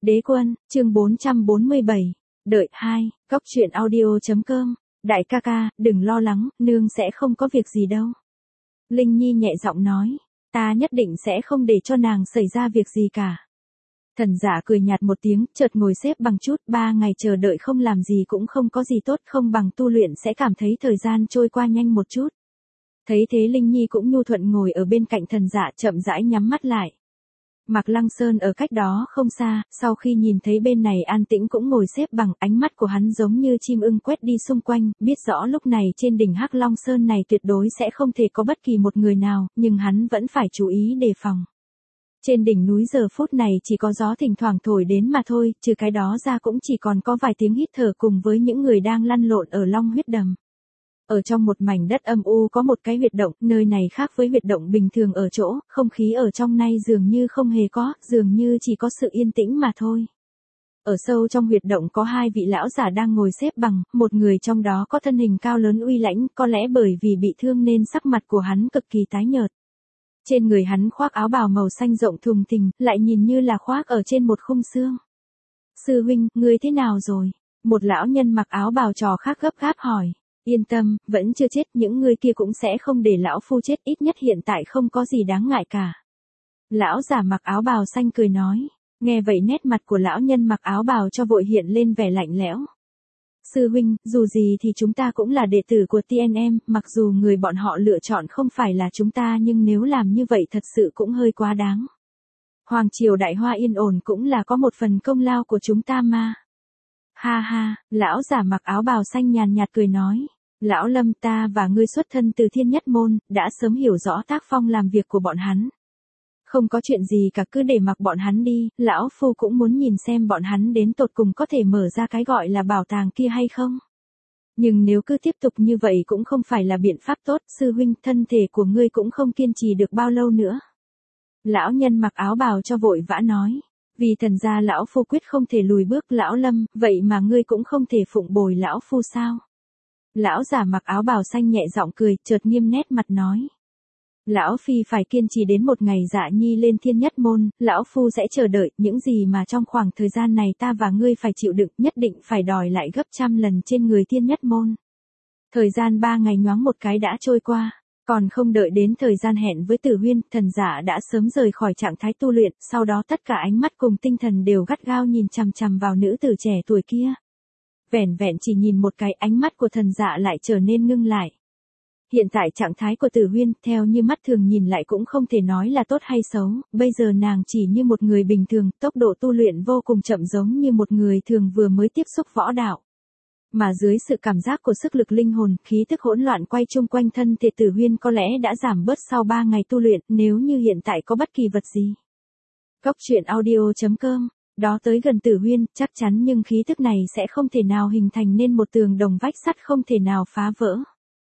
Đế quân, chương 447. Đợi 2, Cóc truyện audio.com. Đại ca ca, đừng lo lắng, nương sẽ không có việc gì đâu. Linh Nhi nhẹ giọng nói, ta nhất định sẽ không để cho nàng xảy ra việc gì cả. Thần giả cười nhạt một tiếng, chợt ngồi xếp bằng chút, 3 ngày chờ đợi không làm gì cũng không có gì tốt, không bằng tu luyện sẽ cảm thấy thời gian trôi qua nhanh một chút. Thấy thế Linh Nhi cũng nhu thuận ngồi ở bên cạnh thần giả, chậm rãi nhắm mắt lại. Mạc Lăng Sơn ở cách đó không xa, sau khi nhìn thấy bên này an tĩnh cũng ngồi xếp bằng, ánh mắt của hắn giống như chim ưng quét đi xung quanh, biết rõ lúc này trên đỉnh Hắc Long Sơn này tuyệt đối sẽ không thể có bất kỳ một người nào, nhưng hắn vẫn phải chú ý đề phòng. Trên đỉnh núi giờ phút này chỉ có gió thỉnh thoảng thổi đến mà thôi, trừ cái đó ra cũng chỉ còn có vài tiếng hít thở cùng với những người đang lăn lộn ở Long Huyết Đầm. Ở trong một mảnh đất âm u có một cái huyệt động, nơi này khác với huyệt động bình thường ở chỗ, không khí ở trong này dường như không hề có, dường như chỉ có sự yên tĩnh mà thôi. Ở sâu trong huyệt động có 2 vị lão giả đang ngồi xếp bằng, một người trong đó có thân hình cao lớn uy lãnh, có lẽ bởi vì bị thương nên sắc mặt của hắn cực kỳ tái nhợt. Trên người hắn khoác áo bào màu xanh rộng thùng thình, lại nhìn như là khoác ở trên một khung xương. Sư huynh, ngươi thế nào rồi? Một lão nhân mặc áo bào trò khác gấp gáp hỏi. Yên tâm, vẫn chưa chết, những người kia cũng sẽ không để lão phu chết, ít nhất hiện tại không có gì đáng ngại cả. Lão giả mặc áo bào xanh cười nói. Nghe vậy nét mặt của lão nhân mặc áo bào cho vội hiện lên vẻ lạnh lẽo. Sư huynh, dù gì thì chúng ta cũng là đệ tử của TNM, mặc dù người bọn họ lựa chọn không phải là chúng ta nhưng nếu làm như vậy thật sự cũng hơi quá đáng. Hoàng triều Đại Hoa yên ổn cũng là có một phần công lao của chúng ta mà. Ha ha, lão giả mặc áo bào xanh nhàn nhạt cười nói. Lão Lâm, ta và ngươi xuất thân từ Thiên Nhất Môn, đã sớm hiểu rõ tác phong làm việc của bọn hắn. Không có chuyện gì cả, cứ để mặc bọn hắn đi, lão phu cũng muốn nhìn xem bọn hắn đến tột cùng có thể mở ra cái gọi là bảo tàng kia hay không. Nhưng nếu cứ tiếp tục như vậy cũng không phải là biện pháp tốt, sư huynh, thân thể của ngươi cũng không kiên trì được bao lâu nữa. Lão nhân mặc áo bào cho vội vã nói. Vì thần gia lão phu quyết không thể lùi bước. Lão Lâm, vậy mà ngươi cũng không thể phụng bồi lão phu sao? Lão giả mặc áo bào xanh nhẹ giọng cười, chợt nghiêm nét mặt nói. Lão phi phải kiên trì đến một ngày Dạ Nhi lên Thiên Nhất Môn, lão phu sẽ chờ đợi, những gì mà trong khoảng thời gian này ta và ngươi phải chịu đựng, nhất định phải đòi lại gấp trăm lần trên người Thiên Nhất Môn. Thời gian 3 ngày nhoáng một cái đã trôi qua, còn không đợi đến thời gian hẹn với Tử Huyên, thần giả đã sớm rời khỏi trạng thái tu luyện, sau đó tất cả ánh mắt cùng tinh thần đều gắt gao nhìn chằm chằm vào nữ tử trẻ tuổi kia. Vẻn vẹn chỉ nhìn một cái, ánh mắt của thần dạ lại trở nên ngưng lại. Hiện tại trạng thái của Tử Huyên, theo như mắt thường nhìn lại cũng không thể nói là tốt hay xấu, bây giờ nàng chỉ như một người bình thường, tốc độ tu luyện vô cùng chậm giống như một người thường vừa mới tiếp xúc võ đạo. Mà dưới sự cảm giác của sức lực linh hồn, khí tức hỗn loạn quay chung quanh thân thể Tử Huyên có lẽ đã giảm bớt sau 3 ngày tu luyện, nếu như hiện tại có bất kỳ vật gì. Cóc truyện audio.com. Đó tới gần Tử Huyên, chắc chắn nhưng khí tức này sẽ không thể nào hình thành nên một tường đồng vách sắt không thể nào phá vỡ.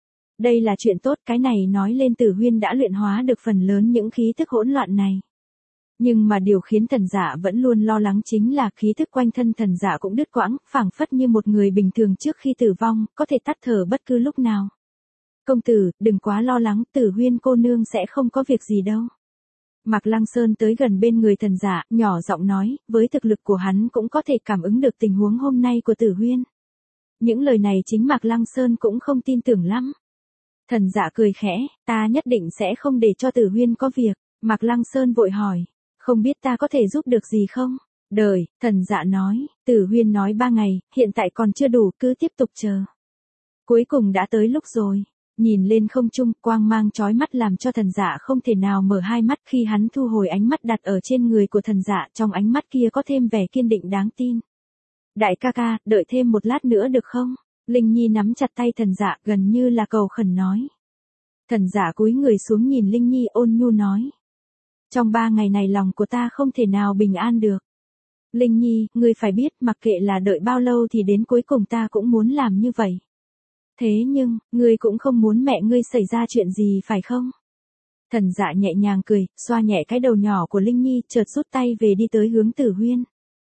Đây là chuyện tốt, cái này nói lên Tử Huyên đã luyện hóa được phần lớn những khí tức hỗn loạn này. Nhưng mà điều khiến thần giả vẫn luôn lo lắng chính là khí tức quanh thân thần giả cũng đứt quãng, phảng phất như một người bình thường trước khi tử vong, có thể tắt thở bất cứ lúc nào. Công tử, đừng quá lo lắng, Tử Huyên cô nương sẽ không có việc gì đâu. Mạc Lăng Sơn tới gần bên người thần giả, nhỏ giọng nói, với thực lực của hắn cũng có thể cảm ứng được tình huống hôm nay của Tử Huyên. Những lời này chính Mạc Lăng Sơn cũng không tin tưởng lắm. Thần giả cười khẽ, ta nhất định sẽ không để cho Tử Huyên có việc. Mạc Lăng Sơn vội hỏi, không biết ta có thể giúp được gì không? Đời, thần giả nói, Tử Huyên nói 3 ngày, hiện tại còn chưa đủ, cứ tiếp tục chờ. Cuối cùng đã tới lúc rồi. Nhìn lên không trung, quang mang chói mắt làm cho thần giả không thể nào mở hai mắt, khi hắn thu hồi ánh mắt đặt ở trên người của thần giả, trong ánh mắt kia có thêm vẻ kiên định đáng tin. Đại ca ca, đợi thêm một lát nữa được không? Linh Nhi nắm chặt tay thần giả, gần như là cầu khẩn nói. Thần giả cúi người xuống nhìn Linh Nhi ôn nhu nói. Trong 3 ngày này lòng của ta không thể nào bình an được. Linh Nhi, ngươi phải biết, mặc kệ là đợi bao lâu thì đến cuối cùng ta cũng muốn làm như vậy. Thế nhưng, ngươi cũng không muốn mẹ ngươi xảy ra chuyện gì phải không? Thần dạ nhẹ nhàng cười, xoa nhẹ cái đầu nhỏ của Linh Nhi, chợt rút tay về đi tới hướng Tử Huyên.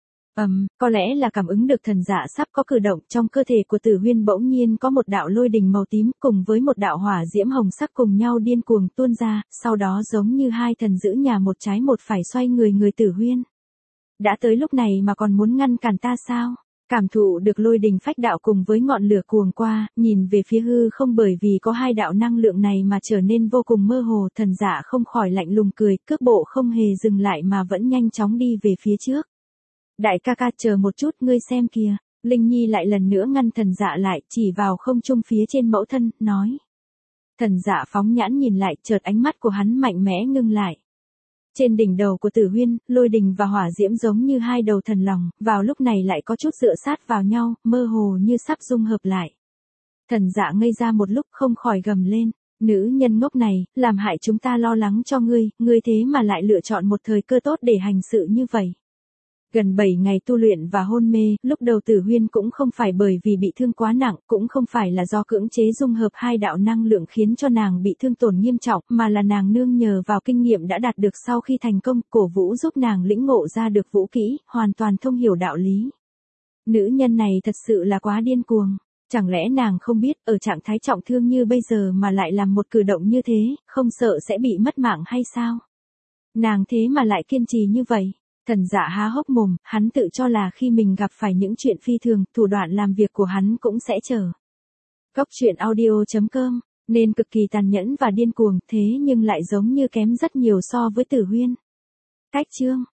Có lẽ là cảm ứng được thần dạ sắp có cử động, trong cơ thể của Tử Huyên bỗng nhiên có một đạo lôi đình màu tím cùng với một đạo hỏa diễm hồng sắc cùng nhau điên cuồng tuôn ra, sau đó giống như hai thần giữ nhà một trái một phải xoay người Tử Huyên. Đã tới lúc này mà còn muốn ngăn cản ta sao? Cảm thụ được lôi đình phách đạo cùng với ngọn lửa cuồng qua, nhìn về phía hư không bởi vì có hai đạo năng lượng này mà trở nên vô cùng mơ hồ, thần dạ không khỏi lạnh lùng cười, cước bộ không hề dừng lại mà vẫn nhanh chóng đi về phía trước. Đại ca ca chờ một chút, ngươi xem kìa. Linh Nhi lại lần nữa ngăn thần dạ lại, chỉ vào không trung phía trên mẫu thân, nói. Thần dạ phóng nhãn nhìn lại, chợt ánh mắt của hắn mạnh mẽ ngưng lại. Trên đỉnh đầu của Tử Huyên, lôi đình và hỏa diễm giống như hai đầu thần lòng, vào lúc này lại có chút dựa sát vào nhau, mơ hồ như sắp dung hợp lại. Thần dạ ngây ra một lúc không khỏi gầm lên, nữ nhân ngốc này, làm hại chúng ta lo lắng cho ngươi thế mà lại lựa chọn một thời cơ tốt để hành sự như vậy. Gần 7 ngày tu luyện và hôn mê, lúc đầu Tử Huyên cũng không phải bởi vì bị thương quá nặng, cũng không phải là do cưỡng chế dung hợp hai đạo năng lượng khiến cho nàng bị thương tổn nghiêm trọng, mà là nàng nương nhờ vào kinh nghiệm đã đạt được sau khi thành công, cổ vũ giúp nàng lĩnh ngộ ra được vũ kỹ, hoàn toàn thông hiểu đạo lý. Nữ nhân này thật sự là quá điên cuồng. Chẳng lẽ nàng không biết, ở trạng thái trọng thương như bây giờ mà lại làm một cử động như thế, không sợ sẽ bị mất mạng hay sao? Nàng thế mà lại kiên trì như vậy. Thần dạ há hốc mồm, hắn tự cho là khi mình gặp phải những chuyện phi thường, thủ đoạn làm việc của hắn cũng sẽ chờ. Góc truyện audio.com, nên cực kỳ tàn nhẫn và điên cuồng, thế nhưng lại giống như kém rất nhiều so với Tử Huyên. Cách chương